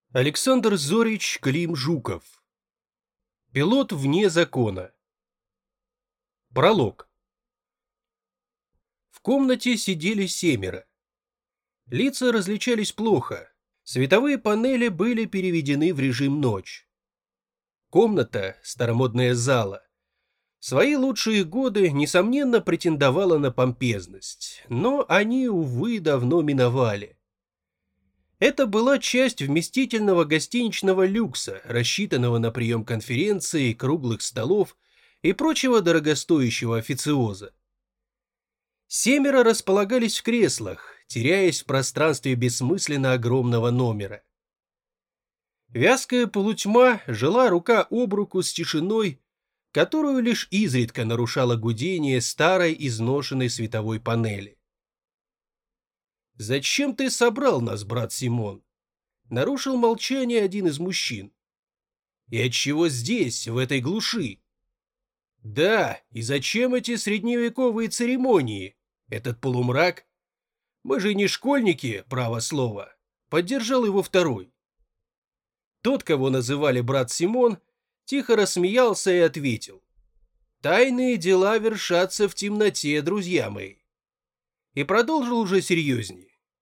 Александр Зорич Клим-Жуков. Пилот вне закона. Пролог. В комнате сидели 7. Лица различались плохо. Световые панели были переведены в режим ночь. Комната, старомодная зала, в свои лучшие годы, несомненно, претендовала на помпезность, но они, увы, давно миновали. Это была часть вместительного гостиничного люкса, рассчитанного на прием конференций, круглых столов и прочего дорогостоящего официоза. 7 располагались в креслах, теряясь в пространстве бессмысленно огромного номера. Вязкая полутьма жила рука об руку с тишиной, которую лишь изредка нарушало гудение старой изношенной световой панели. «Зачем ты собрал нас, брат Симон?» Нарушил молчание один из мужчин. «И отчего здесь, в этой глуши?» «Да, и зачем эти средневековые церемонии? Этот полумрак? Мы же не школьники, право слово», — поддержал его второй. Тот, кого называли брат Симон, тихо рассмеялся и ответил: «Тайные дела вершатся в темноте, друзья мои». И продолжил уже серьезнее.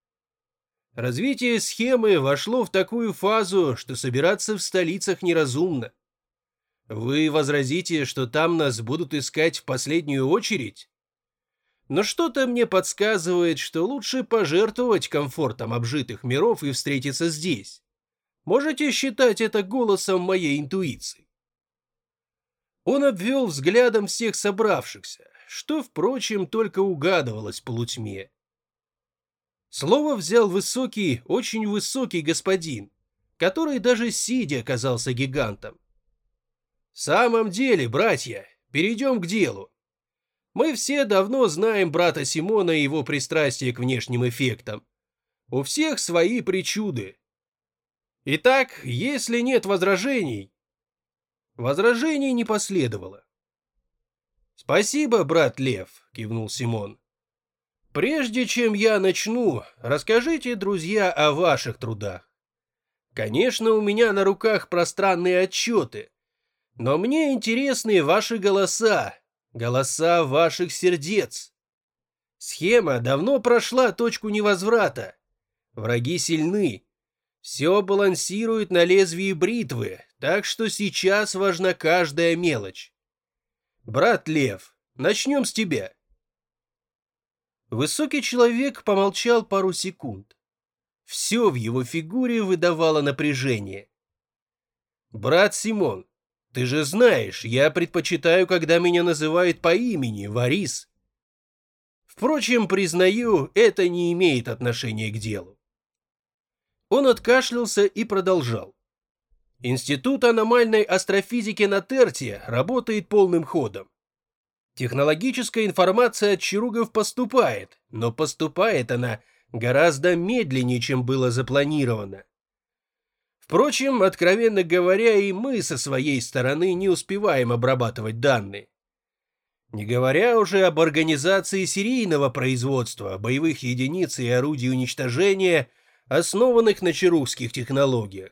Развитие схемы вошло в такую фазу, что собираться в столицах неразумно. Вы возразите, что там нас будут искать в последнюю очередь? Но что-то мне подсказывает, что лучше пожертвовать комфортом обжитых миров и встретиться здесь. Можете считать это голосом моей интуиции. Он обвел взглядом всех собравшихся, что, впрочем, только угадывалось в полутьме. Слово взял высокий, очень высокий господин, который даже сидя казался гигантом. «В самом деле, братья, перейдем к делу. Мы все давно знаем брата Симона и его пристрастие к внешним эффектам. У всех свои причуды. Итак, если нет возражений...» Возражений не последовало. «Спасибо, брат Лев», — кивнул Симон. «Прежде чем я начну, расскажите, друзья, о ваших трудах. Конечно, у меня на руках пространные отчеты, но мне интересны ваши голоса, голоса ваших сердец. Схема давно прошла точку невозврата. Враги сильны. Все балансирует на лезвии бритвы, так что сейчас важна каждая мелочь. Брат Лев, начнем с тебя». Высокий человек помолчал пару секунд. Все в его фигуре выдавало напряжение. «Брат Симон, ты же знаешь, я предпочитаю, когда меня называют по имени, Варис. Впрочем, признаю, это не имеет отношения к делу». Он откашлялся и продолжал. «Институт аномальной астрофизики на Терте работает полным ходом. Технологическая информация от чаругов поступает, но поступает она гораздо медленнее, чем было запланировано. Впрочем, откровенно говоря, и мы со своей стороны не успеваем обрабатывать данные. Не говоря уже об организации серийного производства боевых единиц и орудий уничтожения, основанных на чарugских технологиях.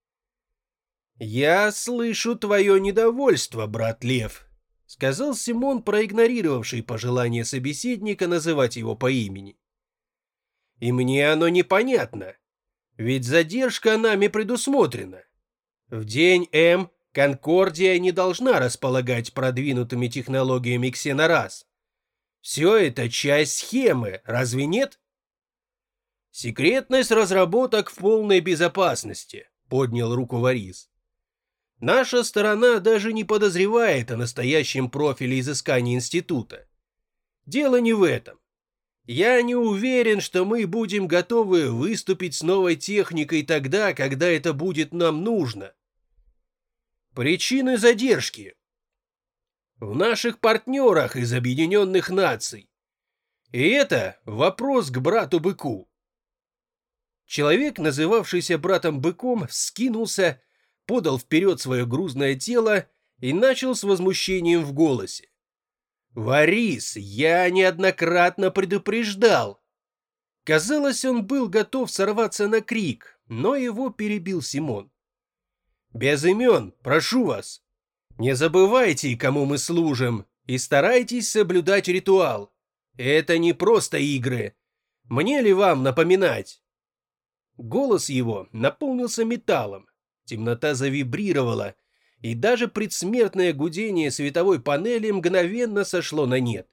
«Я слышу твое недовольство, брат Лев», — сказал Симон, проигнорировавший пожелание собеседника называть его по имени. «И мне оно непонятно, ведь задержка нами предусмотрена. В день М Конкордия не должна располагать продвинутыми технологиями ксенорас. Все это часть схемы, разве нет?» «Секретность разработок в полной безопасности», — поднял руку Варис. «Наша сторона даже не подозревает о настоящем профиле изыскания института. Дело не в этом. Я не уверен, что мы будем готовы выступить с новой техникой тогда, когда это будет нам нужно. Причины задержки в наших партнерах из Объединенных Наций. И это вопрос к брату Быку». Человек, называвшийся братом Быком, вскинулся, подал вперед свое грузное тело и начал с возмущением в голосе. «Варис, я неоднократно предупреждал. Казалось, он был готов сорваться на крик, но его перебил Симон. «Без имен, прошу вас. Не забывайте, кому мы служим, и старайтесь соблюдать ритуал. Это не просто игры. Мне ли вам напоминать?» Голос его наполнился металлом, темнота завибрировала, и даже предсмертное гудение световой панели мгновенно сошло на нет.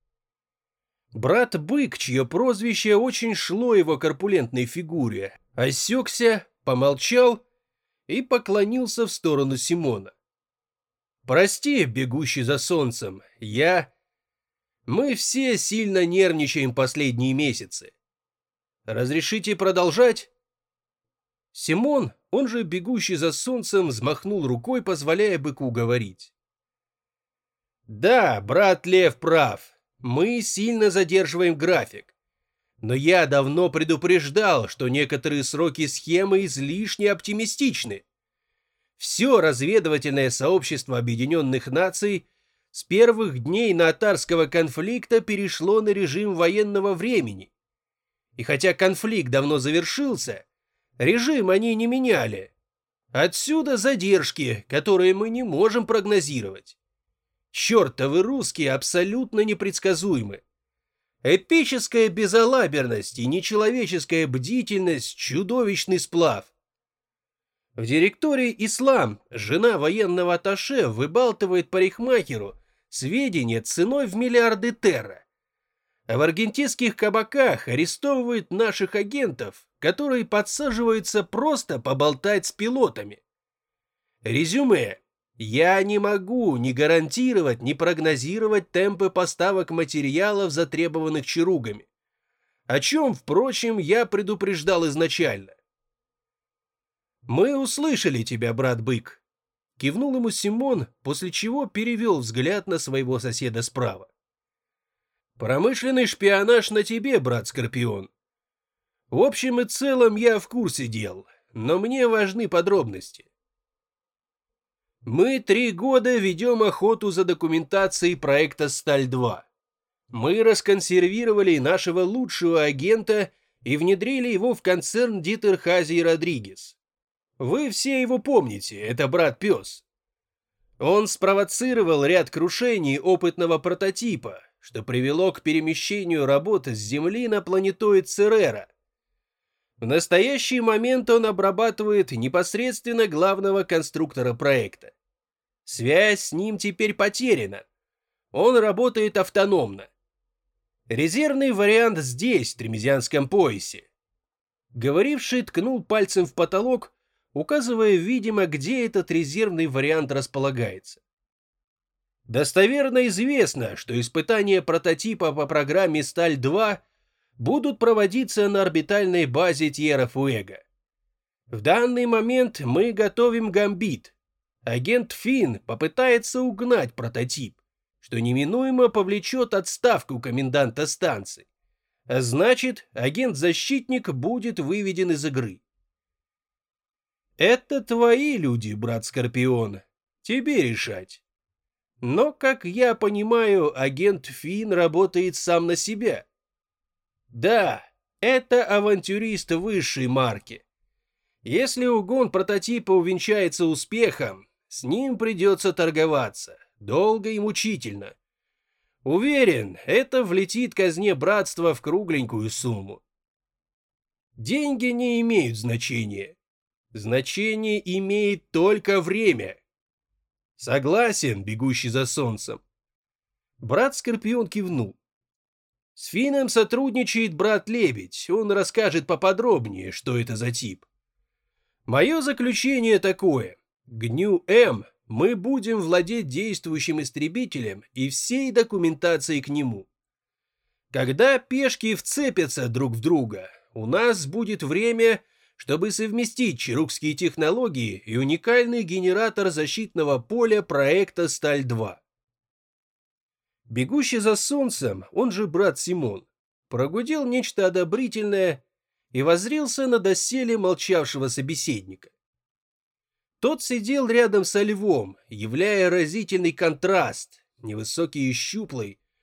Брат-бык, чье прозвище очень шло его корпулентной фигуре, осекся, помолчал и поклонился в сторону Симона. «Прости, бегущий за солнцем, Мы все сильно нервничаем последние месяцы. Разрешите продолжать?» Симон, он же бегущий за солнцем, взмахнул рукой, позволяя быку говорить. «Да, брат Лев прав. Мы сильно задерживаем график. Но я давно предупреждал, что некоторые сроки схемы излишне оптимистичны. Все разведывательное сообщество Объединенных Наций с первых дней наатарского конфликта перешло на режим военного времени. И хотя конфликт давно завершился, режим они не меняли. Отсюда задержки, которые мы не можем прогнозировать. Чертовы русские абсолютно непредсказуемы. Эпическая безалаберность и нечеловеческая бдительность – чудовищный сплав. В директории «Ислам» жена военного атташе выбалтывает парикмахеру сведения ценой в миллиарды терра. А в аргентинских кабаках арестовывают наших агентов, которые подсаживаются просто поболтать с пилотами. Резюме. Я не могу ни гарантировать, ни прогнозировать темпы поставок материалов, затребованных чаругами. О чем, впрочем, я предупреждал изначально. «Мы услышали тебя, брат-бык», — кивнул ему Симон, после чего перевел взгляд на своего соседа справа. «Промышленный шпионаж на тебе, брат-скорпион. В общем и целом я в курсе дел, но мне важны подробности. Мы 3 года ведем охоту за документацией проекта «Сталь-2». Мы расконсервировали нашего лучшего агента и внедрили его в концерн Дитер Хази и Родригес. Вы все его помните, это брат-пес. Он спровоцировал ряд крушений опытного прототипа, что привело к перемещению работы с Земли на планетоид Церера. В настоящий момент он обрабатывает непосредственно главного конструктора проекта. Связь с ним теперь потеряна. Он работает автономно. Резервный вариант здесь, в Тремезианском поясе. Говоривший ткнул пальцем в потолок, указывая, видимо, где этот резервный вариант располагается. Достоверно известно, что испытания прототипа по программе «Сталь-2» будут проводиться на орбитальной базе Тьерра-Фуэго. В данный момент мы готовим гамбит. Агент Финн попытается угнать прототип, что неминуемо повлечет отставку коменданта станции. А значит, агент-защитник будет выведен из игры. Это твои люди, брат Скорпион. Тебе решать. Но, как я понимаю, агент Финн работает сам на себя. Да, это авантюрист высшей марки. Если угон прототипа увенчается успехом, с ним придется торговаться, долго и мучительно. Уверен, это влетит казне братства в кругленькую сумму. Деньги не имеют значения. Значение имеет только время. Согласен, бегущий за солнцем. Брат Скорпион кивнул. С Финном сотрудничает брат Лебедь, он расскажет поподробнее, что это за тип. Мое заключение такое. ГНЮ-М мы будем владеть действующим истребителем и всей документацией к нему. Когда пешки вцепятся друг в друга, у нас будет время, чтобы совместить чарукские технологии и уникальный генератор защитного поля проекта «Сталь-2». Бегущий за солнцем, он же брат Симон, прогудел нечто одобрительное и воззрился на доселе молчавшего собеседника. Тот сидел рядом со львом, являя разительный контраст, невысокий и щуплый.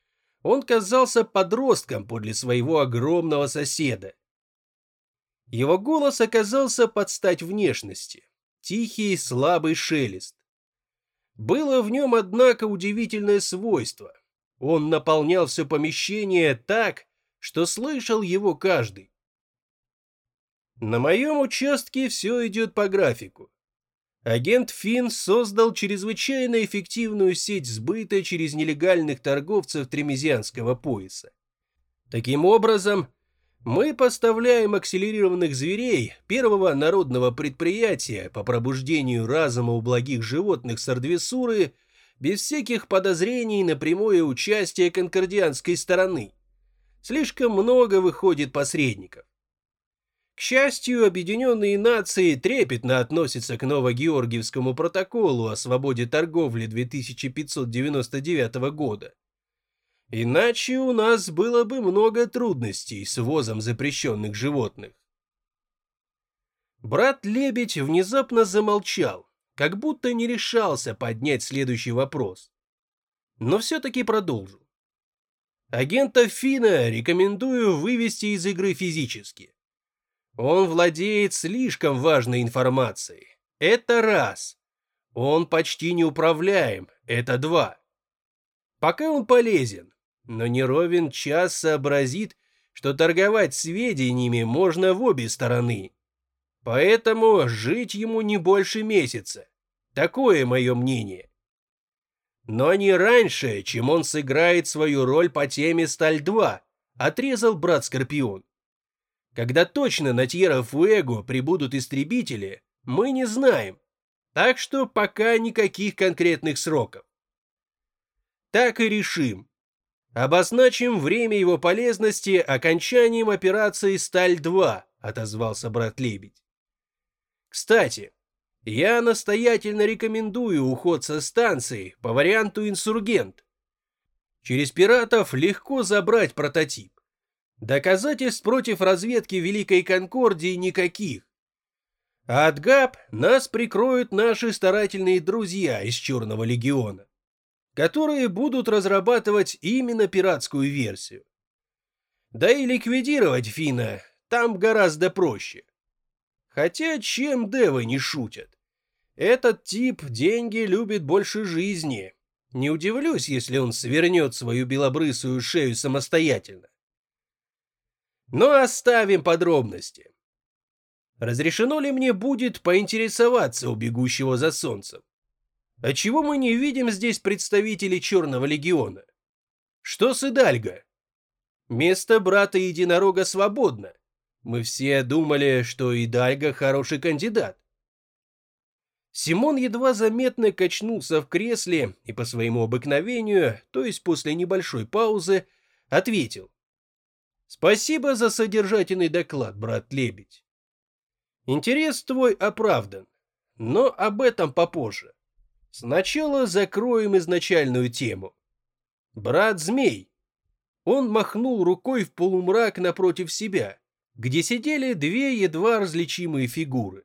Он казался подростком подле своего огромного соседа. Его голос оказался под стать внешности. Тихий, слабый шелест. Было в нем, однако, удивительное свойство. Он наполнял все помещение так, что слышал его каждый. На моем участке все идет по графику. Агент Финн создал чрезвычайно эффективную сеть сбыта через нелегальных торговцев Тремезианского пояса. Таким образом, мы поставляем акселерированных зверей первого народного предприятия по пробуждению разума у благих животных Сардвесуры без всяких подозрений на прямое участие конкордианской стороны. Слишком много выходит посредников. К счастью, Объединенные Нации трепетно относятся к Новогеоргиевскому протоколу о свободе торговли 2599 года. Иначе у нас было бы много трудностей с ввозом запрещенных животных. Брат-лебедь внезапно замолчал, как будто не решался поднять следующий вопрос. Но все-таки продолжил. Агента Финна рекомендую вывести из игры физически. Он владеет слишком важной информацией. Это раз. Он почти неуправляем. Это два. Пока он полезен, но не ровен час сообразит, что торговать сведениями можно в обе стороны. Поэтому жить ему не больше месяца. Такое мое мнение. Но не раньше, чем он сыграет свою роль по теме «Сталь-2», отрезал брат Скорпион. Когда точно на Тьерра-Фуэго прибудут истребители, мы не знаем, так что пока никаких конкретных сроков. Так и решим. Обозначим время его полезности окончанием операции «Сталь-2», отозвался брат-лебедь. Кстати, я настоятельно рекомендую уход со станции по варианту «Инсургент». Через пиратов легко забрать прототип. Доказательств против разведки Великой Конкордии никаких. А от ГАП нас прикроют наши старательные друзья из Черного Легиона, которые будут разрабатывать именно пиратскую версию. Да и ликвидировать Финна там гораздо проще. Хотя чем девы не шутят. Этот тип деньги любит больше жизни. Не удивлюсь, если он свернет свою белобрысую шею самостоятельно. Но оставим подробности. Разрешено ли мне будет поинтересоваться у бегущего за солнцем? Отчего мы не видим здесь представителей Черного Легиона? Что с Идальго? Место брата Единорога свободно. Мы все думали, что Идальго хороший кандидат. Симон едва заметно качнулся в кресле и по своему обыкновению, то есть после небольшой паузы, ответил. Спасибо за содержательный доклад, брат-лебедь. Интерес твой оправдан, но об этом попозже. Сначала закроем изначальную тему. Брат-змей. Он махнул рукой в полумрак напротив себя, где сидели две едва различимые фигуры.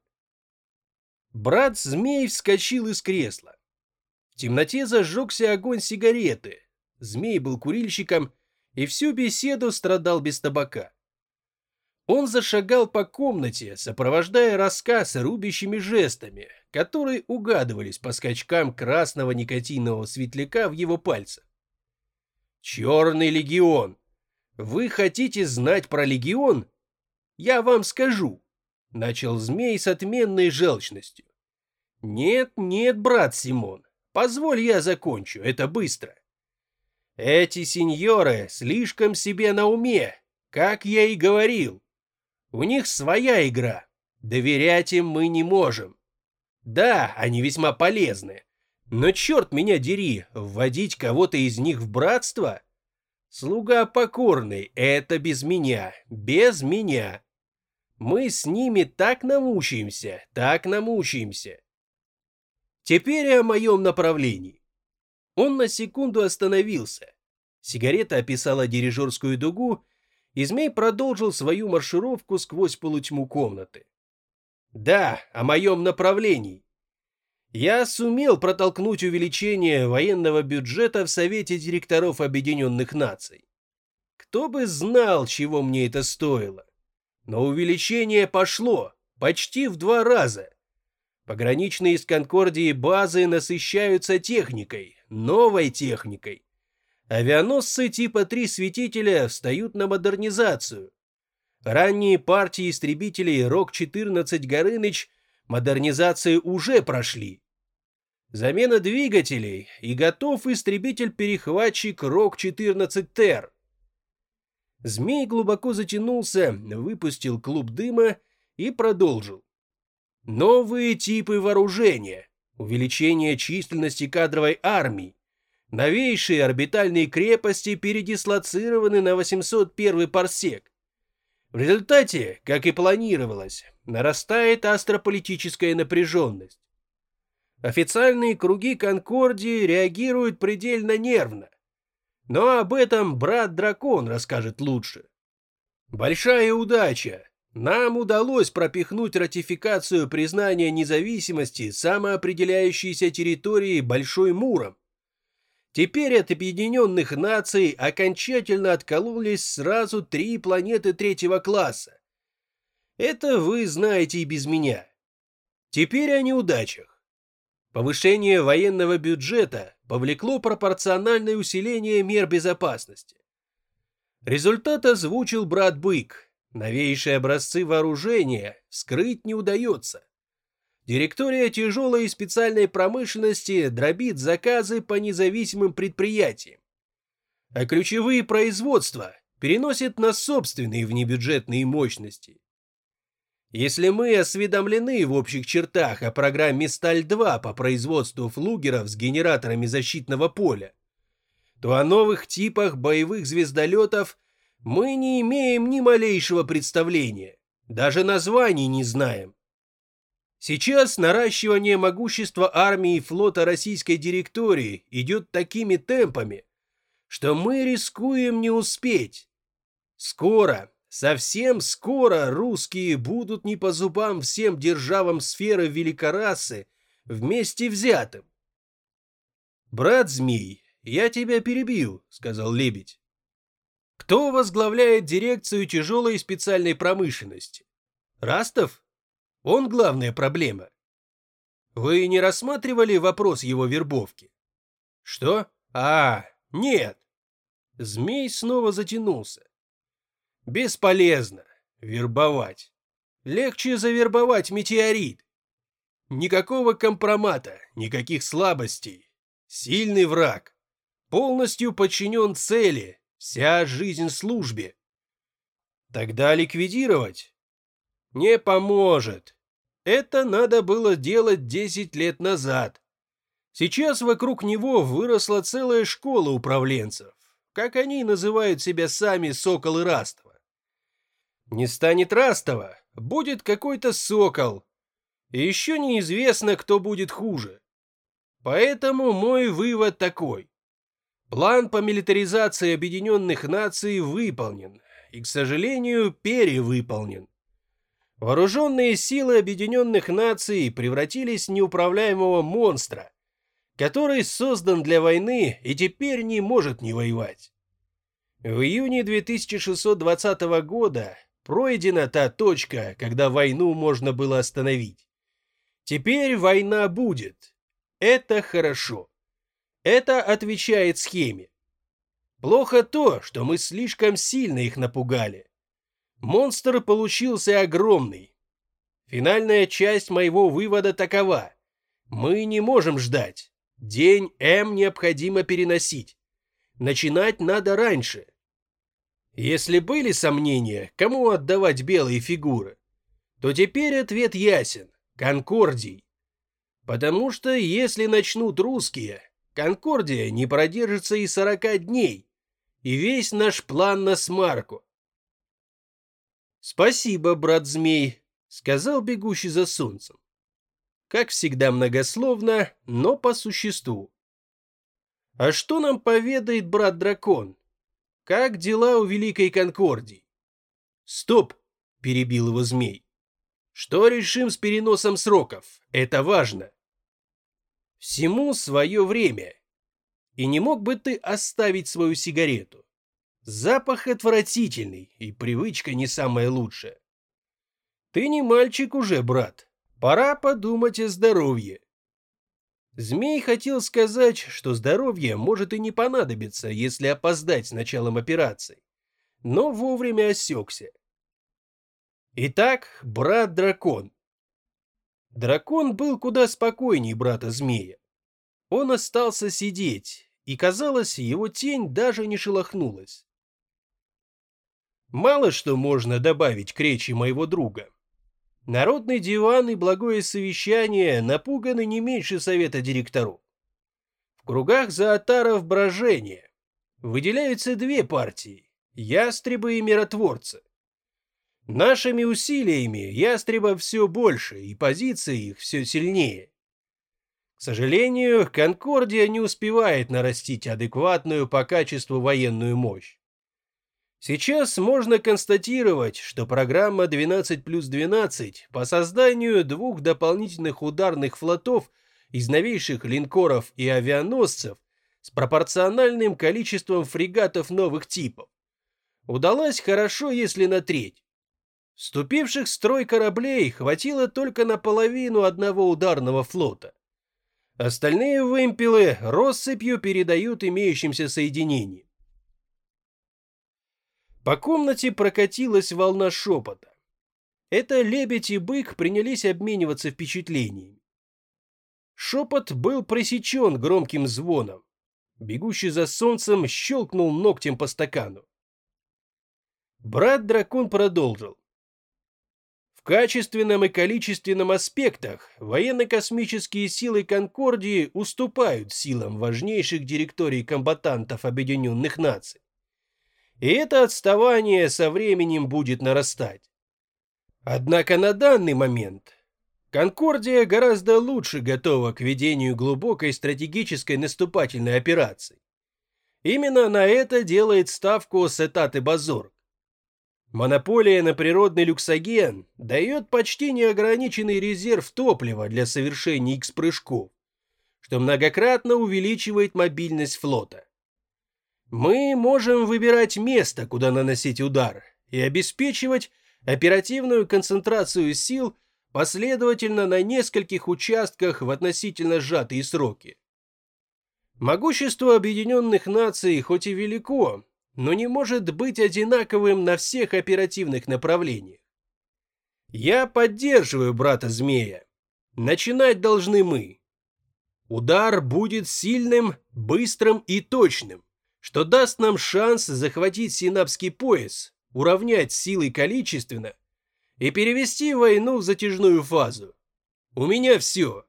Брат-змей вскочил из кресла. В темноте зажегся огонь сигареты. Змей был курильщиком и всю беседу страдал без табака. Он зашагал по комнате, сопровождая рассказ рубящими жестами, которые угадывались по скачкам красного никотинового светляка в его пальцах. «Черный легион! Вы хотите знать про легион? Я вам скажу!» Начал змей с отменной желчностью. «Нет, нет, брат Симон, позволь я закончу, это быстро. Эти сеньоры слишком себе на уме, как я и говорил. У них своя игра, доверять им мы не можем. Да, они весьма полезны, но черт меня дери, вводить кого-то из них в братство? Слуга покорный, это без меня, без меня. Мы с ними так намучаемся, так намучаемся. Теперь о моем направлении. Он на секунду остановился. Сигарета описала дирижерскую дугу, и змей продолжил свою маршировку сквозь полутьму комнаты. Да, о моем направлении. Я сумел протолкнуть увеличение военного бюджета в Совете директоров Объединенных Наций. Кто бы знал, чего мне это стоило. Но увеличение пошло почти в 2 раза. Пограничные из Конкордии базы насыщаются техникой, новой техникой. Авианосцы типа 3 Светителя встают на модернизацию. Ранние партии истребителей Рок-14 Горыныч модернизации уже прошли. Замена двигателей, и готов истребитель-перехватчик Рок-14 Тер. Змей глубоко затянулся, выпустил клуб дыма и продолжил. Новые типы вооружения, увеличение численности кадровой армии, новейшие орбитальные крепости передислоцированы на 801 парсек. В результате, как и планировалось, нарастает астрополитическая напряженность. Официальные круги Конкордии реагируют предельно нервно. Но об этом брат-дракон расскажет лучше. Большая удача. Нам удалось пропихнуть ратификацию признания независимости самоопределяющейся территории Большой Муром. Теперь от Объединенных Наций окончательно откололись сразу 3 планеты 3-го класса. Это вы знаете и без меня. Теперь о неудачах. Повышение военного бюджета повлекло пропорциональное усиление мер безопасности. Результат озвучил брат Бык. Новейшие образцы вооружения скрыть не удается. Директория тяжелой и специальной промышленности дробит заказы по независимым предприятиям. А ключевые производства переносит на собственные внебюджетные мощности. Если мы осведомлены в общих чертах о программе «Сталь-2» по производству флугеров с генераторами защитного поля, то о новых типах боевых звездолетов мы не имеем ни малейшего представления, даже названий не знаем. Сейчас наращивание могущества армии и флота российской директории идет такими темпами, что мы рискуем не успеть. Скоро, совсем скоро русские будут не по зубам всем державам сферы великорасы вместе взятым. «Брат Змей, я тебя перебью», — сказал Лебедь. «Кто возглавляет дирекцию тяжелой и специальной промышленности? Растов? Он главная проблема. Вы не рассматривали вопрос его вербовки?» «Что? Нет». Змей снова затянулся. «Бесполезно вербовать. Легче завербовать метеорит. Никакого компромата, никаких слабостей. Сильный враг. Полностью подчинен цели, вся жизнь службе. Тогда ликвидировать? Не поможет. Это надо было делать 10 лет назад. Сейчас вокруг него выросла целая школа управленцев. Как они называют себя сами, Соколы Растова. Не станет Растова, будет какой-то Сокол. И еще неизвестно, кто будет хуже. Поэтому мой вывод такой. План по милитаризации Объединенных Наций выполнен и, к сожалению, перевыполнен. Вооруженные силы Объединенных Наций превратились в неуправляемого монстра, который создан для войны и теперь не может не воевать. В июне 2620 года пройдена та точка, когда войну можно было остановить. Теперь война будет. Это хорошо. Это отвечает схеме. Плохо то, что мы слишком сильно их напугали. Монстр получился огромный. Финальная часть моего вывода такова. Мы не можем ждать. День М необходимо переносить. Начинать надо раньше. Если были сомнения, кому отдавать белые фигуры, то теперь ответ ясен. Конкордии. Потому что если начнут русские, Конкордия не продержится и 40 дней, и весь наш план на смарку. «Спасибо, брат Змей», — сказал бегущий за солнцем. Как всегда многословно, но по существу. «А что нам поведает брат-дракон? Как дела у Великой Конкордии?» «Стоп!» — перебил его Змей. «Что решим с переносом сроков? Это важно». Всему свое время. И не мог бы ты оставить свою сигарету? Запах отвратительный, и привычка не самая лучшая. Ты не мальчик уже, брат. Пора подумать о здоровье. Змей хотел сказать, что здоровье может и не понадобиться, если опоздать с началом операции, но вовремя осекся. Итак, брат-дракон. Дракон был куда спокойней брата-змея. Он остался сидеть, и, казалось, его тень даже не шелохнулась. Мало что можно добавить к речи моего друга. Народный диван и благое совещание напуганы не меньше совета директоров. В кругах зоотаров брожения. Выделяются две партии – ястребы и миротворцы. Нашими усилиями ястребов все больше, и позиции их все сильнее. К сожалению, Конкордия не успевает нарастить адекватную по качеству военную мощь. Сейчас можно констатировать, что программа 12+12 по созданию двух дополнительных ударных флотов из новейших линкоров и авианосцев с пропорциональным количеством фрегатов новых типов удалась хорошо, если на треть. Вступивших в строй кораблей хватило только на половину одного ударного флота. Остальные вымпелы россыпью передают имеющимся соединениям. По комнате прокатилась волна шепота. Это лебедь и бык принялись обмениваться впечатлениями. Шепот был пресечен громким звоном. Бегущий за солнцем щелкнул ногтем по стакану. Брат-дракон продолжил. В качественном и количественном аспектах военно-космические силы Конкордии уступают силам важнейших директорий комбатантов Объединенных Наций. И это отставание со временем будет нарастать. Однако на данный момент Конкордия гораздо лучше готова к ведению глубокой стратегической наступательной операции. Именно на это делает ставку Сетат и Базорг. Монополия на природный люксоген дает почти неограниченный резерв топлива для совершения X-прыжков, что многократно увеличивает мобильность флота. Мы можем выбирать место, куда наносить удар, и обеспечивать оперативную концентрацию сил последовательно на нескольких участках в относительно сжатые сроки. Могущество Объединенных Наций хоть и велико, но не может быть одинаковым на всех оперативных направлениях. Я поддерживаю брата-змея. Начинать должны мы. Удар будет сильным, быстрым и точным, что даст нам шанс захватить Синапский пояс, уравнять силы количественно и перевести войну в затяжную фазу. У меня все.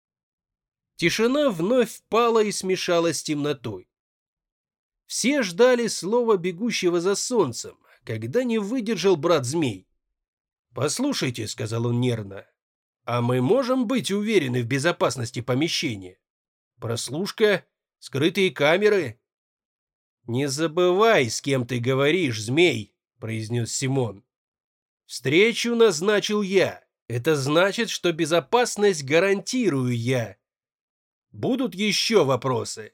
Тишина вновь впала и смешалась с темнотой. Все ждали слова бегущего за солнцем, когда не выдержал брат-змей. «Послушайте», — сказал он нервно, — «а мы можем быть уверены в безопасности помещения? Прослушка, скрытые камеры?» «Не забывай, с кем ты говоришь, змей», — произнес Симон. «Встречу назначил я. Это значит, что безопасность гарантирую я. Будут еще вопросы?»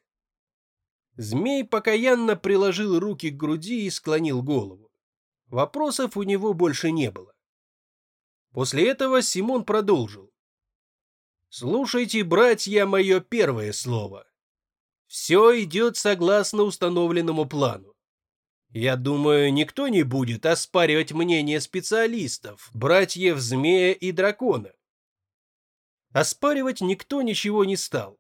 Змей покаянно приложил руки к груди и склонил голову. Вопросов у него больше не было. После этого Симон продолжил. «Слушайте, братья, мое первое слово. Все идет согласно установленному плану. Я думаю, никто не будет оспаривать мнение специалистов, братьев Змея и Дракона». Оспаривать никто ничего не стал.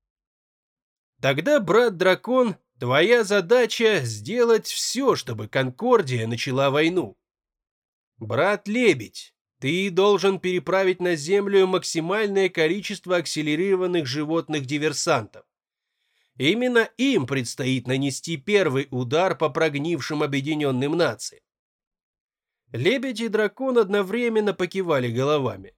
Тогда, брат-дракон, твоя задача сделать все, чтобы Конкордия начала войну. Брат-лебедь, ты должен переправить на Землю максимальное количество акселерированных животных-диверсантов. Именно им предстоит нанести первый удар по прогнившим Объединенным Нациям. Лебедь и дракон одновременно покивали головами.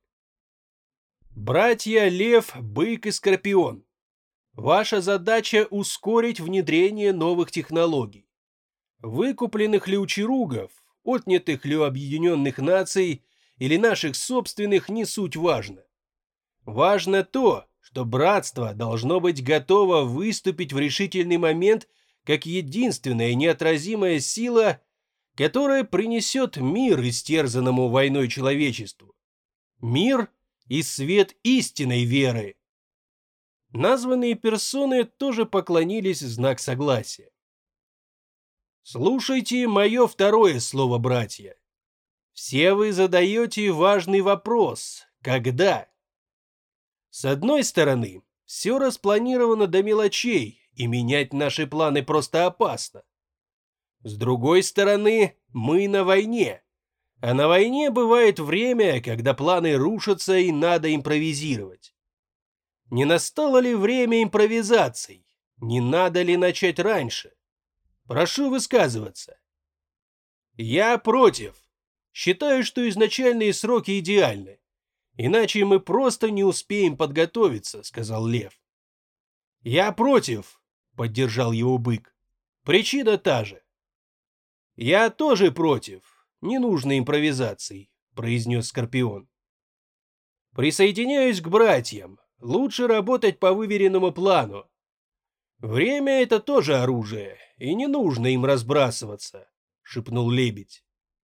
Братья Лев, Бык и Скорпион. Ваша задача — ускорить внедрение новых технологий. Выкупленных ли у чаругов, отнятых ли у Объединенных Наций или наших собственных, не суть важно. Важно то, что братство должно быть готово выступить в решительный момент как единственная неотразимая сила, которая принесет мир истерзанному войной человечеству. Мир и свет истинной веры. Названные персоны тоже поклонились в знак согласия. Слушайте мое второе слово, братья. Все вы задаете важный вопрос «когда?». С одной стороны, все распланировано до мелочей, и менять наши планы просто опасно. С другой стороны, мы на войне. А на войне бывает время, когда планы рушатся и надо импровизировать. Не настало ли время импровизаций? Не надо ли начать раньше? Прошу высказываться. Я против. Считаю, что изначальные сроки идеальны. Иначе мы просто не успеем подготовиться, сказал Лев. Я против, поддержал его Бык. Причина та же. Я тоже против. Не нужно импровизаций, произнес Скорпион. Присоединяюсь к братьям. Лучше работать по выверенному плану. Время — это тоже оружие, и не нужно им разбрасываться, шепнул Лебедь.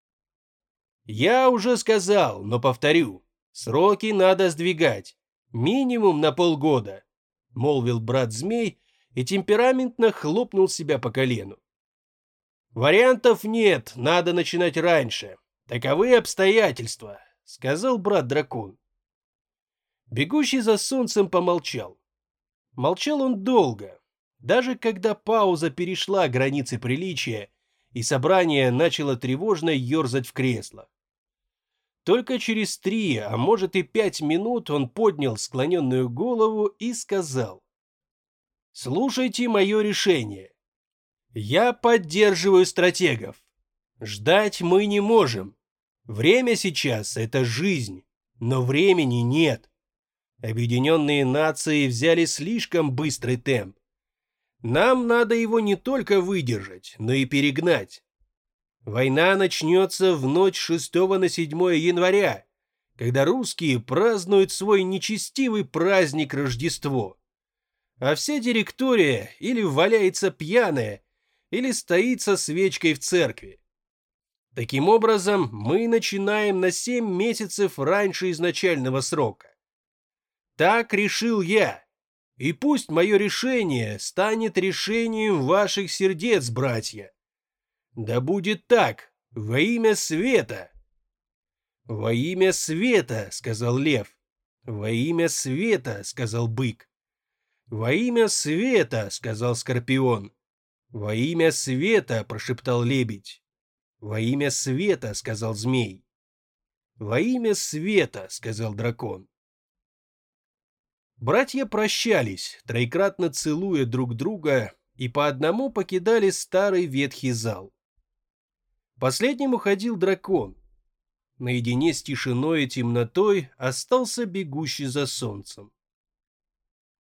Я уже сказал, но повторю, сроки надо сдвигать, минимум на полгода, молвил брат Змей и темпераментно хлопнул себя по колену. Вариантов нет, надо начинать раньше. Таковы обстоятельства, сказал брат Дракон. Бегущий за солнцем помолчал. Молчал он долго, даже когда пауза перешла границы приличия, и собрание начало тревожно ерзать в креслах. Только через 3, а может и 5 минут он поднял склоненную голову и сказал: «Слушайте мое решение. Я поддерживаю стратегов. Ждать мы не можем. Время сейчас — это жизнь, но времени нет. Объединенные нации взяли слишком быстрый темп. Нам надо его не только выдержать, но и перегнать. Война начнется в ночь 6 на 7 января, когда русские празднуют свой нечестивый праздник Рождество. А вся директория или валяется пьяная, или стоит со свечкой в церкви. Таким образом, мы начинаем на 7 месяцев раньше изначального срока. Так решил я, и пусть мое решение станет решением ваших сердец, братья. Да будет так, во имя света. Во имя света, сказал Лев. Во имя света, сказал Бык. Во имя света, сказал Скорпион. Во имя света, прошептал Лебедь. Во имя света, сказал Змей. Во имя света, сказал Дракон. Братья прощались, троекратно целуя друг друга, и по одному покидали старый ветхий зал. Последним уходил Дракон. Наедине с тишиной и темнотой остался бегущий за солнцем.